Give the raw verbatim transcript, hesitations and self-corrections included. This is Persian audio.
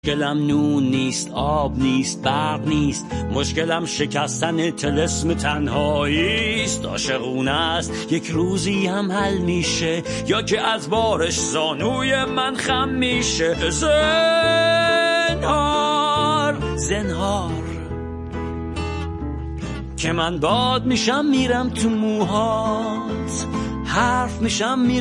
مشکلم نون نیست، آب نیست، برق نیست، مشکلم شکستن طلسم تنهاییست. عاشقونه است یک روزی هم حل میشه، یا که از بارش زانوی من خم میشه. زنهار زنهار که من باد میشم میرم تو موهات، حرف میشم میرم